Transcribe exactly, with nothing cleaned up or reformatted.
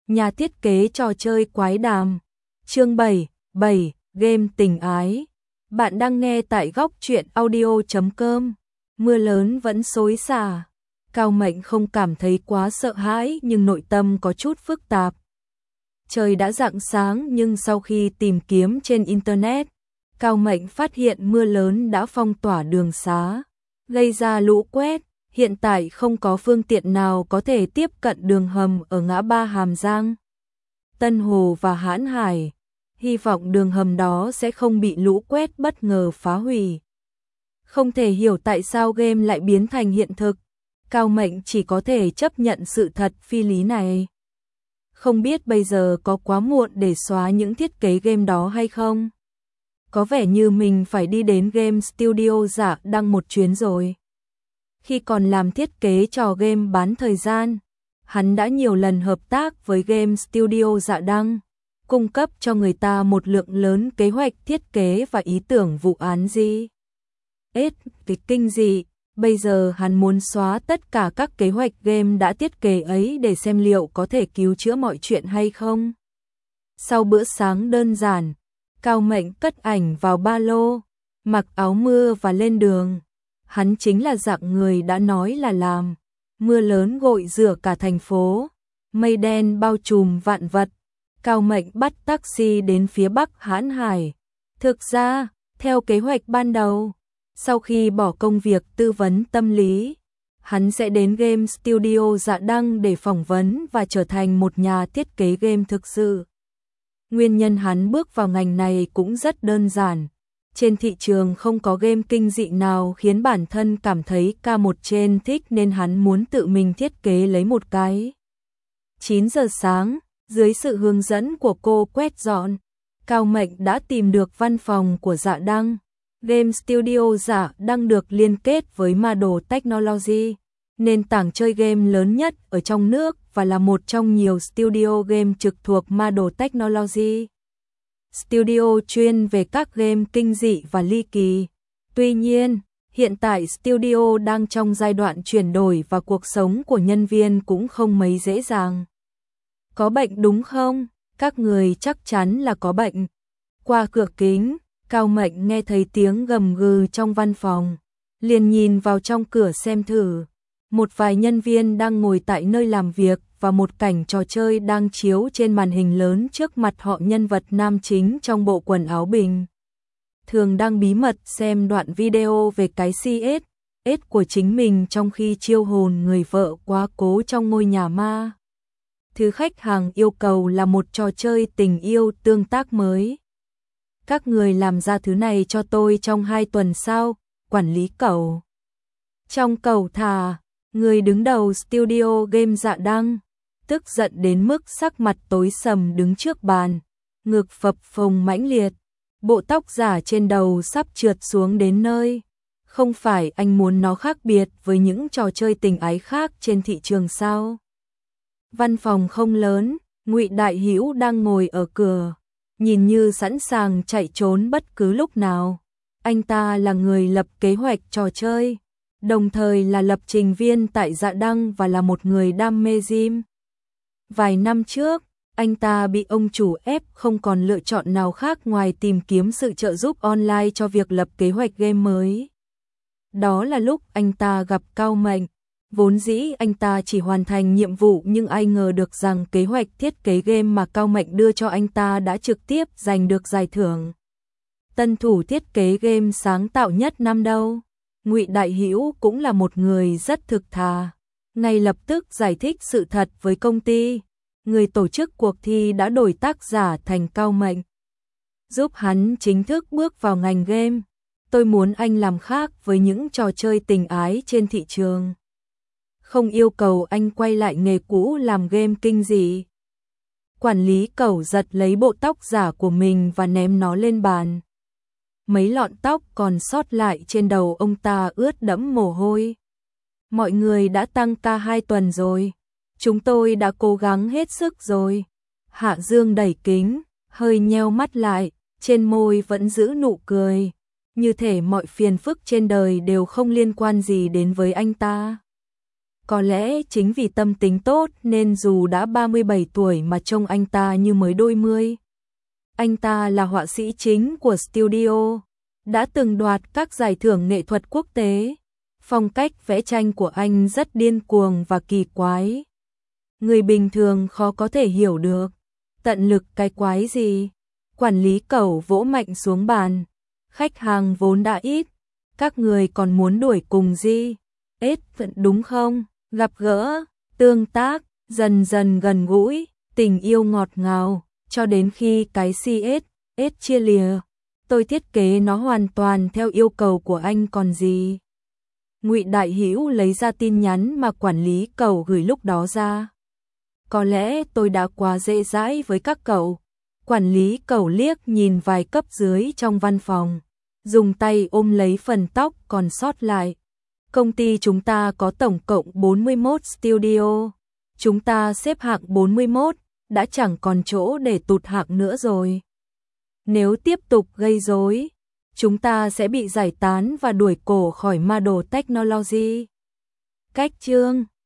nhà thiết kế trò chơi quái đàm. Chương bảy, bảy, game tình ái. Bạn đang nghe tại góc truyện audio chấm com. Mưa lớn vẫn xối xả. Cao Mệnh không cảm thấy quá sợ hãi nhưng nội tâm có chút phức tạp. Trời đã rạng sáng nhưng sau khi tìm kiếm trên internet, Cao Mệnh phát hiện mưa lớn đã phong tỏa đường xá, gây ra lũ quét. Hiện tại không có phương tiện nào có thể tiếp cận đường hầm ở ngã ba Hàm Giang, Tân Hồ và Hãn Hải. Hy vọng đường hầm đó sẽ không bị lũ quét bất ngờ phá hủy. Không thể hiểu tại sao game lại biến thành hiện thực. Cao Mệnh chỉ có thể chấp nhận sự thật phi lý này. Không biết bây giờ có quá muộn để xóa những thiết kế game đó hay không? Có vẻ như mình phải đi đến game studio Dạ Đăng một chuyến rồi. Khi còn làm thiết kế trò game bán thời gian, hắn đã nhiều lần hợp tác với game studio Dạ Đăng, cung cấp cho người ta một lượng lớn kế hoạch thiết kế và ý tưởng vụ án gì. Ết, cái kinh dị, bây giờ hắn muốn xóa tất cả các kế hoạch game đã thiết kế ấy để xem liệu có thể cứu chữa mọi chuyện hay không. Sau bữa sáng đơn giản, Cao Mệnh cất ảnh vào ba lô, mặc áo mưa và lên đường. Hắn chính là dạng người đã nói là làm. Mưa lớn gội rửa cả thành phố, mây đen bao trùm vạn vật. Cao Mệnh bắt taxi đến phía bắc Hãn Hải. Thực ra, theo kế hoạch ban đầu, sau khi bỏ công việc tư vấn tâm lý, hắn sẽ đến game studio Dạ Đăng để phỏng vấn và trở thành một nhà thiết kế game thực sự. Nguyên nhân hắn bước vào ngành này cũng rất đơn giản. Trên thị trường không có game kinh dị nào khiến bản thân cảm thấy ca một trên thích nên hắn muốn tự mình thiết kế lấy một cái. chín giờ sáng, dưới sự hướng dẫn của cô quét dọn, Cao Mệnh đã tìm được văn phòng của Dạ Đăng. Game Studio Dạ Đăng được liên kết với Madol Technology, nền tảng chơi game lớn nhất ở trong nước và là một trong nhiều studio game trực thuộc Madol Technology. Studio chuyên về các game kinh dị và ly kỳ. Tuy nhiên, hiện tại studio đang trong giai đoạn chuyển đổi và cuộc sống của nhân viên cũng không mấy dễ dàng. Có bệnh đúng không? Các người chắc chắn là có bệnh. Qua cửa kính, Cao Mệnh nghe thấy tiếng gầm gừ trong văn phòng, liền nhìn vào trong cửa xem thử. Một vài nhân viên đang ngồi tại nơi làm việc và một cảnh trò chơi đang chiếu trên màn hình lớn trước mặt họ. Nhân vật nam chính trong bộ quần áo bình thường đang bí mật xem đoạn video về cái xê ét ét của chính mình trong khi chiêu hồn người vợ quá cố trong ngôi nhà ma. Thứ khách hàng yêu cầu là một trò chơi tình yêu tương tác mới. Các người làm ra thứ này cho tôi trong hai tuần sao? Quản lý Cẩu. Trong Cẩu thà, người đứng đầu studio game Dạ Đăng, tức giận đến mức sắc mặt tối sầm đứng trước bàn, ngực phập phồng mãnh liệt, bộ tóc giả trên đầu sắp trượt xuống đến nơi. Không phải anh muốn nó khác biệt với những trò chơi tình ái khác trên thị trường sao? Văn phòng không lớn, Ngụy Đại Hữu đang ngồi ở cửa, nhìn như sẵn sàng chạy trốn bất cứ lúc nào. Anh ta là người lập kế hoạch trò chơi, đồng thời là lập trình viên tại Dạ Đăng và là một người đam mê gym. Vài năm trước, anh ta bị ông chủ ép không còn lựa chọn nào khác ngoài tìm kiếm sự trợ giúp online cho việc lập kế hoạch game mới. Đó là lúc anh ta gặp Cao Mệnh. Vốn dĩ anh ta chỉ hoàn thành nhiệm vụ nhưng ai ngờ được rằng kế hoạch thiết kế game mà Cao Mệnh đưa cho anh ta đã trực tiếp giành được giải thưởng tân thủ thiết kế game sáng tạo nhất năm đâu. Ngụy Đại Hữu cũng là một người rất thực thà, ngay lập tức giải thích sự thật với công ty. Người tổ chức cuộc thi đã đổi tác giả thành Cao Mệnh, giúp hắn chính thức bước vào ngành game. Tôi muốn anh làm khác với những trò chơi tình ái trên thị trường. Không yêu cầu anh quay lại nghề cũ làm game kinh dị. Quản lý Cẩu giật lấy bộ tóc giả của mình và ném nó lên bàn. Mấy lọn tóc còn sót lại trên đầu ông ta ướt đẫm mồ hôi. Mọi người đã tăng ca hai tuần rồi. Chúng tôi đã cố gắng hết sức rồi. Hạ Dương đẩy kính, hơi nheo mắt lại, trên môi vẫn giữ nụ cười. Như thể mọi phiền phức trên đời đều không liên quan gì đến với anh ta. Có lẽ chính vì tâm tính tốt nên dù đã ba mươi bảy tuổi mà trông anh ta như mới đôi mươi. Anh ta là họa sĩ chính của studio, đã từng đoạt các giải thưởng nghệ thuật quốc tế. Phong cách vẽ tranh của anh rất điên cuồng và kỳ quái. Người bình thường khó có thể hiểu được. Tận lực cái quái gì? Quản lý Cẩu vỗ mạnh xuống bàn. Khách hàng vốn đã ít, các người còn muốn đuổi cùng gì? Ết vẫn đúng không? Gặp gỡ, tương tác, dần dần gần gũi, tình yêu ngọt ngào, cho đến khi cái xê ét, ét chia lìa. Tôi thiết kế nó hoàn toàn theo yêu cầu của anh còn gì. Ngụy Đại Hữu lấy ra tin nhắn mà quản lý Cẩu gửi lúc đó ra. Có lẽ tôi đã quá dễ dãi với các cậu. Quản lý Cẩu liếc nhìn vài cấp dưới trong văn phòng, dùng tay ôm lấy phần tóc còn sót lại. Công ty chúng ta có tổng cộng bốn mươi mốt studio. Chúng ta xếp hạng bốn mươi mốt, đã chẳng còn chỗ để tụt hạng nữa rồi. Nếu tiếp tục gây rối, chúng ta sẽ bị giải tán và đuổi cổ khỏi Model Technology. Cách chương